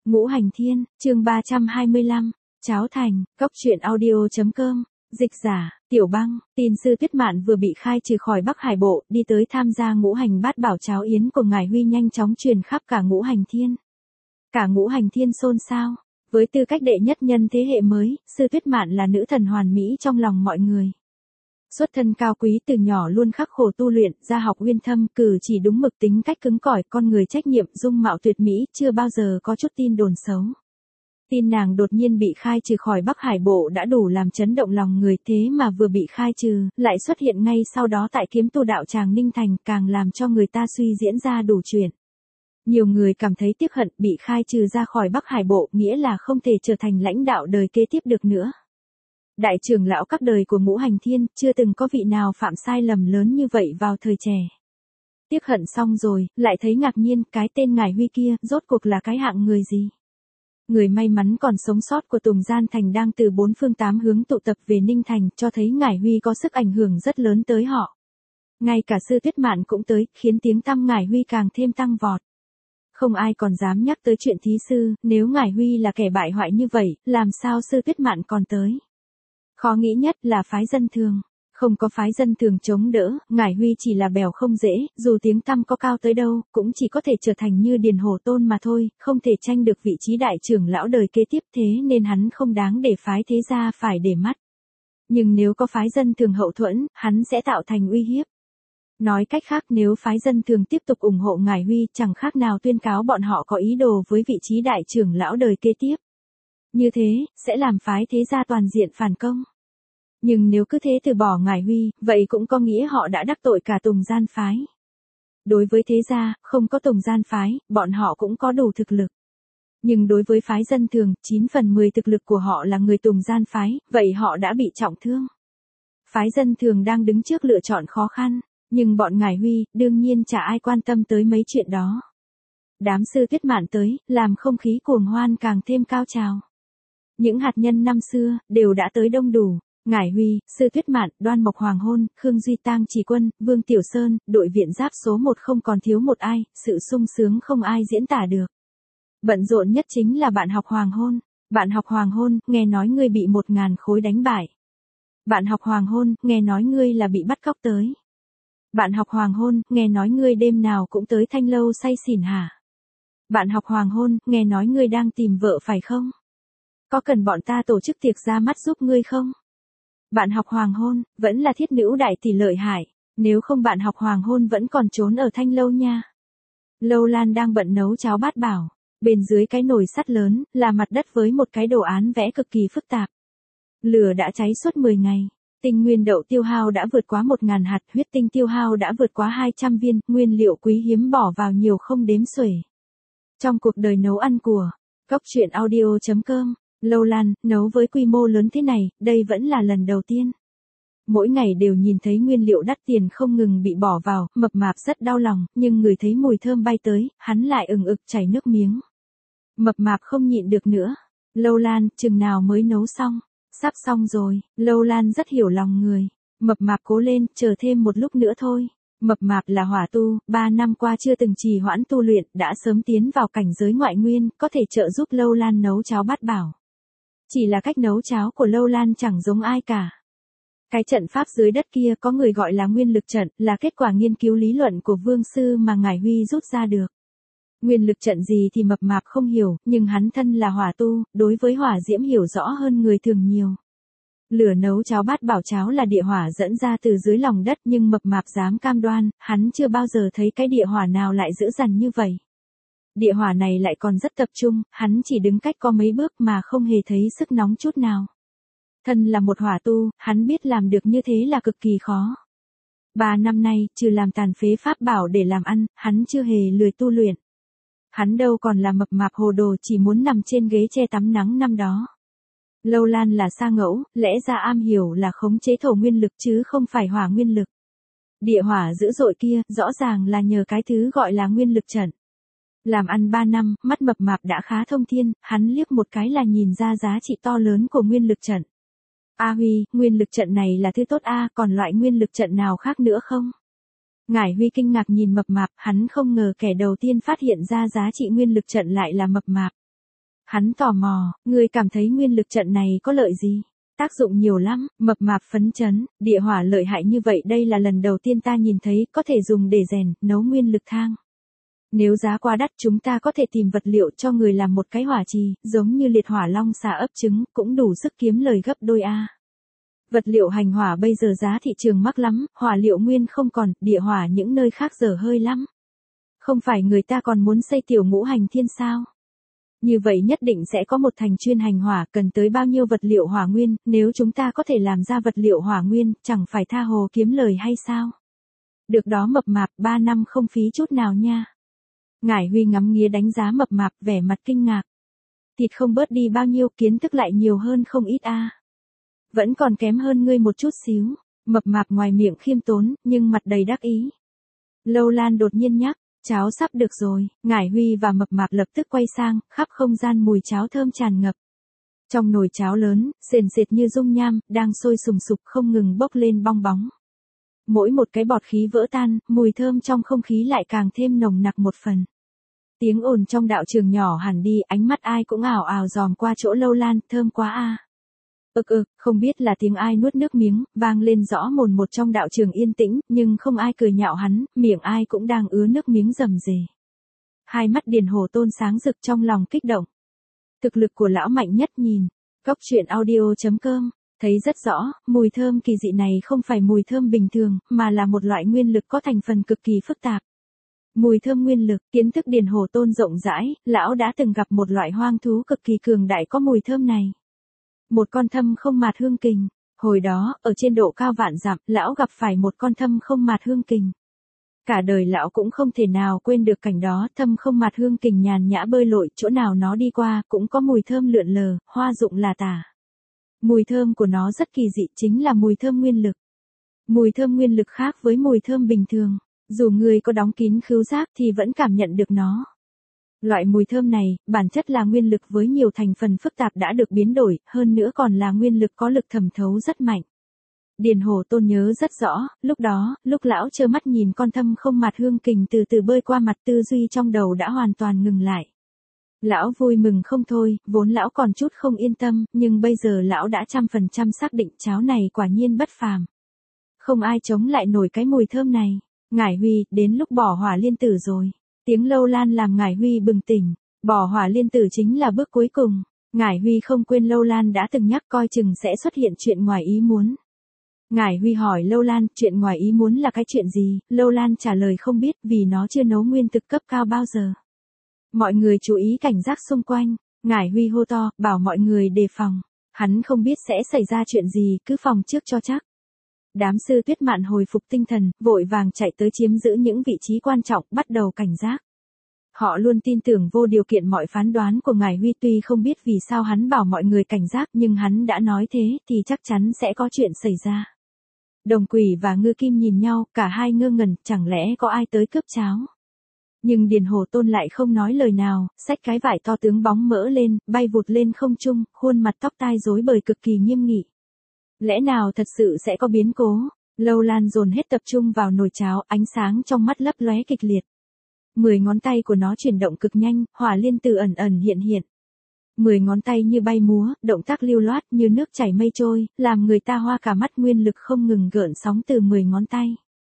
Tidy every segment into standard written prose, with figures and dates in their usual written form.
Ngũ Hành Thiên, chương 325, Cháo Thành, Cốc truyện audio.com, dịch giả, Tiểu Băng, tin sư Tuyết Mạn vừa bị khai trừ khỏi Bắc Hải Bộ, đi tới tham gia ngũ hành bát bảo cháo yến của Ngải Huy nhanh chóng truyền khắp cả Ngũ Hành Thiên. Cả Ngũ Hành Thiên xôn xao, với tư cách đệ nhất nhân thế hệ mới, sư Tuyết Mạn là nữ thần hoàn mỹ trong lòng mọi người. Xuất thân cao quý từ nhỏ luôn khắc khổ tu luyện, gia học uyên thâm, cử chỉ đúng mực, tính cách cứng cỏi, con người trách nhiệm, dung mạo tuyệt mỹ, chưa bao giờ có chút tin đồn xấu. Tin nàng đột nhiên bị khai trừ khỏi Bắc Hải Bộ đã đủ làm chấn động lòng người, thế mà vừa bị khai trừ, lại xuất hiện ngay sau đó tại Kiếm Tu đạo tràng Ninh Thành, càng làm cho người ta suy diễn ra đủ chuyện. Nhiều người cảm thấy tiếc hận, bị khai trừ ra khỏi Bắc Hải Bộ, nghĩa là không thể trở thành lãnh đạo đời kế tiếp được nữa. Đại trưởng lão các đời của Ngũ Hành Thiên, chưa từng có vị nào phạm sai lầm lớn như vậy vào thời trẻ. Tiếc hận xong rồi, lại thấy ngạc nhiên, cái tên Ngải Huy kia, rốt cuộc là cái hạng người gì? Người may mắn còn sống sót của Tùng Gian Thành đang từ bốn phương tám hướng tụ tập về Ninh Thành, cho thấy Ngải Huy có sức ảnh hưởng rất lớn tới họ. Ngay cả sư Tuyết Mạn cũng tới, khiến tiếng tăm Ngải Huy càng thêm tăng vọt. Không ai còn dám nhắc tới chuyện thí sư, nếu Ngải Huy là kẻ bại hoại như vậy, làm sao sư Tuyết Mạn còn tới? Khó nghĩ nhất là phái dân thường. Không có phái dân thường chống đỡ, Ngải Huy chỉ là bèo không dễ, dù tiếng tăm có cao tới đâu, cũng chỉ có thể trở thành như Điền Hổ Tôn mà thôi, không thể tranh được vị trí đại trưởng lão đời kế tiếp, thế nên hắn không đáng để phái thế gia phải để mắt. Nhưng nếu có phái dân thường hậu thuẫn, hắn sẽ tạo thành uy hiếp. Nói cách khác, nếu phái dân thường tiếp tục ủng hộ Ngải Huy, chẳng khác nào tuyên cáo bọn họ có ý đồ với vị trí đại trưởng lão đời kế tiếp. Như thế, sẽ làm phái thế gia toàn diện phản công. Nhưng nếu cứ thế từ bỏ Ngải Huy, vậy cũng có nghĩa họ đã đắc tội cả Tùng Gian phái. Đối với thế gia, không có Tùng Gian phái, bọn họ cũng có đủ thực lực. Nhưng đối với phái dân thường, 9 phần 10 thực lực của họ là người Tùng Gian phái, vậy họ đã bị trọng thương. Phái dân thường đang đứng trước lựa chọn khó khăn, nhưng bọn Ngải Huy, đương nhiên chả ai quan tâm tới mấy chuyện đó. Đám sư Tuyết Mạn tới, làm không khí cuồng hoan càng thêm cao trào. Những hạt nhân năm xưa, đều đã tới đông đủ. Ngải Huy, sư Tuyết Mạn, Đoan Mộc Hoàng Hôn, Khương Duy Tang Chỉ Quân, Vương Tiểu Sơn, đội viện giáp số 1 không còn thiếu một ai, sự sung sướng không ai diễn tả được. Bận rộn nhất chính là bạn học Hoàng Hôn. Bạn học Hoàng Hôn, nghe nói ngươi bị 1000 khối đánh bại. Bạn học Hoàng Hôn, nghe nói ngươi là bị bắt cóc tới. Bạn học Hoàng Hôn, nghe nói ngươi đêm nào cũng tới Thanh Lâu say xỉn hả? Bạn học Hoàng Hôn, nghe nói ngươi đang tìm vợ phải không? Có cần bọn ta tổ chức tiệc ra mắt giúp ngươi không? Bạn học Hoàng Hôn, vẫn là thiết nữ đại tỷ lợi hại, nếu không bạn học Hoàng Hôn vẫn còn trốn ở Thanh Lâu nha. Lâu Lan đang bận nấu cháo bát bảo, bên dưới cái nồi sắt lớn, là mặt đất với một cái đồ án vẽ cực kỳ phức tạp. Lửa đã cháy suốt 10 ngày, tinh nguyên đậu tiêu hao đã vượt quá 1000 hạt, huyết tinh tiêu hao đã vượt quá 200 viên, nguyên liệu quý hiếm bỏ vào nhiều không đếm xuể. Trong cuộc đời nấu ăn của Cốc truyện audio.com, Lâu Lan, nấu với quy mô lớn thế này, đây vẫn là lần đầu tiên. Mỗi ngày đều nhìn thấy nguyên liệu đắt tiền không ngừng bị bỏ vào, mập mạp rất đau lòng, nhưng người thấy mùi thơm bay tới, hắn lại ừng ực chảy nước miếng. Mập mạp không nhịn được nữa. Lâu Lan, chừng nào mới nấu xong? Sắp xong rồi, Lâu Lan rất hiểu lòng người. Mập mạp cố lên, chờ thêm một lúc nữa thôi. Mập mạp là hỏa tu, 3 năm qua chưa từng trì hoãn tu luyện, đã sớm tiến vào cảnh giới ngoại nguyên, có thể trợ giúp Lâu Lan nấu cháo bát bảo. Chỉ là cách nấu cháo của Lâu Lan chẳng giống ai cả. Cái trận pháp dưới đất kia có người gọi là nguyên lực trận, là kết quả nghiên cứu lý luận của Vương Sư mà Ngải Huy rút ra được. Nguyên lực trận gì thì mập mạp không hiểu, nhưng hắn thân là hỏa tu, đối với hỏa diễm hiểu rõ hơn người thường nhiều. Lửa nấu cháo bát bảo cháo là địa hỏa dẫn ra từ dưới lòng đất, nhưng mập mạp dám cam đoan, hắn chưa bao giờ thấy cái địa hỏa nào lại dữ dằn như vậy. Địa hỏa này lại còn rất tập trung, hắn chỉ đứng cách có mấy bước mà không hề thấy sức nóng chút nào. Thân là một hỏa tu, hắn biết làm được như thế là cực kỳ khó. 3 năm nay, trừ làm tàn phế pháp bảo để làm ăn, hắn chưa hề lười tu luyện. Hắn đâu còn là mập mạp hồ đồ chỉ muốn nằm trên ghế che tắm nắng năm đó. Lâu Lan là sa ngẫu, lẽ ra am hiểu là khống chế thổ nguyên lực chứ không phải hỏa nguyên lực. Địa hỏa dữ dội kia, rõ ràng là nhờ cái thứ gọi là nguyên lực trận. Làm ăn 3 năm, mắt mập mạp đã khá thông thiên, hắn liếc một cái là nhìn ra giá trị to lớn của nguyên lực trận. A Huy, nguyên lực trận này là thứ tốt a, còn loại nguyên lực trận nào khác nữa không? Ngải Huy kinh ngạc nhìn mập mạp, hắn không ngờ kẻ đầu tiên phát hiện ra giá trị nguyên lực trận lại là mập mạp. Hắn tò mò, ngươi cảm thấy nguyên lực trận này có lợi gì? Tác dụng nhiều lắm, mập mạp phấn chấn, địa hỏa lợi hại như vậy đây là lần đầu tiên ta nhìn thấy có thể dùng để rèn, nấu nguyên lực thang. Nếu giá quá đắt chúng ta có thể tìm vật liệu cho người làm một cái hỏa trì, giống như liệt hỏa long xà ấp trứng, cũng đủ sức kiếm lời gấp đôi a. Vật liệu hành hỏa bây giờ giá thị trường mắc lắm, hỏa liệu nguyên không còn, địa hỏa những nơi khác dở hơi lắm. Không phải người ta còn muốn xây tiểu ngũ hành thiên sao? Như vậy nhất định sẽ có một thành chuyên hành hỏa, cần tới bao nhiêu vật liệu hỏa nguyên, nếu chúng ta có thể làm ra vật liệu hỏa nguyên, chẳng phải tha hồ kiếm lời hay sao? Được đó mập mạp, 3 năm không phí chút nào nha. Ngải Huy ngắm nghía đánh giá mập mạp, vẻ mặt kinh ngạc. Thịt không bớt đi bao nhiêu, kiến thức lại nhiều hơn không ít a. Vẫn còn kém hơn ngươi một chút xíu. Mập mạp ngoài miệng khiêm tốn, nhưng mặt đầy đắc ý. Lâu Lan đột nhiên nhắc, cháo sắp được rồi. Ngải Huy và mập mạp lập tức quay sang, khắp không gian mùi cháo thơm tràn ngập. Trong nồi cháo lớn, sền sệt như dung nham, đang sôi sùng sục không ngừng bốc lên bong bóng. Mỗi một cái bọt khí vỡ tan, mùi thơm trong không khí lại càng thêm nồng nặc một phần. Tiếng ồn trong đạo trường nhỏ hẳn đi, ánh mắt ai cũng ảo ảo dòm qua chỗ Lâu Lan, thơm quá a. Không biết là tiếng ai nuốt nước miếng, vang lên rõ mồn một trong đạo trường yên tĩnh, nhưng không ai cười nhạo hắn, miệng ai cũng đang ứa nước miếng rầm rề. Hai mắt Điền Hổ Tôn sáng rực trong lòng kích động. Thực lực của lão mạnh nhất nhìn. Cóc truyện audio.com, thấy rất rõ, mùi thơm kỳ dị này không phải mùi thơm bình thường, mà là một loại nguyên lực có thành phần cực kỳ phức tạp. Mùi thơm nguyên lực, kiến thức Điền Hổ Tôn rộng rãi, lão đã từng gặp một loại hoang thú cực kỳ cường đại có mùi thơm này. Một con thâm không mạt hương kình. Hồi đó, ở trên độ cao vạn dặm, lão gặp phải một con thâm không mạt hương kình. Cả đời lão cũng không thể nào quên được cảnh đó, thâm không mạt hương kình nhàn nhã bơi lội, chỗ nào nó đi qua, cũng có mùi thơm lượn lờ, hoa rụng là tả. Mùi thơm của nó rất kỳ dị, chính là mùi thơm nguyên lực. Mùi thơm nguyên lực khác với mùi thơm bình thường. Dù người có đóng kín khứu giác thì vẫn cảm nhận được nó. Loại mùi thơm này, bản chất là nguyên lực với nhiều thành phần phức tạp đã được biến đổi, hơn nữa còn là nguyên lực có lực thẩm thấu rất mạnh. Điền Hổ Tôn nhớ rất rõ, lúc đó, lúc lão trơ mắt nhìn con thâm không mạt hương kình từ từ bơi qua mặt, tư duy trong đầu đã hoàn toàn ngừng lại. Lão vui mừng không thôi, vốn lão còn chút không yên tâm, nhưng bây giờ lão đã 100% xác định cháo này quả nhiên bất phàm. Không ai chống lại nổi cái mùi thơm này. Ngải Huy, đến lúc bỏ hỏa liên tử rồi. Tiếng Lâu Lan làm Ngải Huy bừng tỉnh. Bỏ hỏa liên tử chính là bước cuối cùng. Ngải Huy không quên Lâu Lan đã từng nhắc coi chừng sẽ xuất hiện chuyện ngoài ý muốn. Ngải Huy hỏi Lâu Lan, chuyện ngoài ý muốn là cái chuyện gì? Lâu Lan trả lời không biết vì nó chưa nấu nguyên thực cấp cao bao giờ. Mọi người chú ý cảnh giác xung quanh. Ngải Huy hô to, bảo mọi người đề phòng. Hắn không biết sẽ xảy ra chuyện gì, cứ phòng trước cho chắc. Đám sư Tuyết Mạn hồi phục tinh thần, vội vàng chạy tới chiếm giữ những vị trí quan trọng, bắt đầu cảnh giác. Họ luôn tin tưởng vô điều kiện mọi phán đoán của Ngải Huy, tuy không biết vì sao hắn bảo mọi người cảnh giác, nhưng hắn đã nói thế thì chắc chắn sẽ có chuyện xảy ra. Đồng Quỷ và Ngư Kim nhìn nhau, cả hai ngơ ngẩn, chẳng lẽ có ai tới cướp cháo. Nhưng Điền Hổ Tôn lại không nói lời nào, xách cái vải to tướng bóng mỡ lên, bay vụt lên không trung, khuôn mặt tóc tai rối bời cực kỳ nghiêm nghị. Lẽ nào thật sự sẽ có biến cố? Lâu Lan dồn hết tập trung vào nồi cháo, ánh sáng trong mắt lấp lóe kịch liệt. 10 ngón tay của nó chuyển động cực nhanh, hỏa liên tử ẩn ẩn hiện hiện. 10 ngón tay như bay múa, động tác lưu loát như nước chảy mây trôi, làm người ta hoa cả mắt, nguyên lực không ngừng gợn sóng từ 10 ngón tay.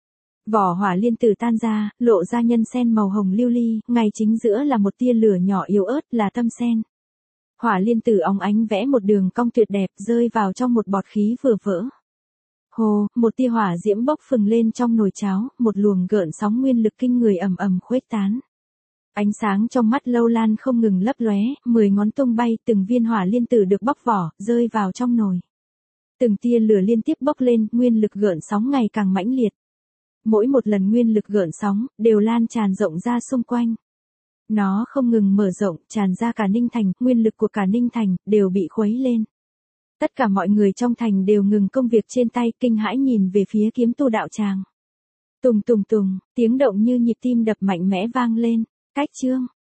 Vỏ hỏa liên tử tan ra, lộ ra nhân sen màu hồng lưu ly, ngay chính giữa là một tia lửa nhỏ yếu ớt là tâm sen. Hỏa liên tử óng ánh vẽ một đường cong tuyệt đẹp, rơi vào trong một bọt khí vừa vỡ. Hồ, một tia hỏa diễm bốc phừng lên trong nồi cháo, một luồng gợn sóng nguyên lực kinh người ầm ầm khuếch tán. Ánh sáng trong mắt Lâu Lan không ngừng lấp lóe, 10 ngón tung bay, từng viên hỏa liên tử được bóc vỏ, rơi vào trong nồi. Từng tia lửa liên tiếp bốc lên, nguyên lực gợn sóng ngày càng mãnh liệt. Mỗi một lần nguyên lực gợn sóng, đều lan tràn rộng ra xung quanh. Nó không ngừng mở rộng, tràn ra cả Ninh Thành, nguyên lực của cả Ninh Thành, đều bị khuấy lên. Tất cả mọi người trong thành đều ngừng công việc trên tay, kinh hãi nhìn về phía kiếm tu đạo tràng. Tùng tùng tùng, tiếng động như nhịp tim đập mạnh mẽ vang lên. Cách chương.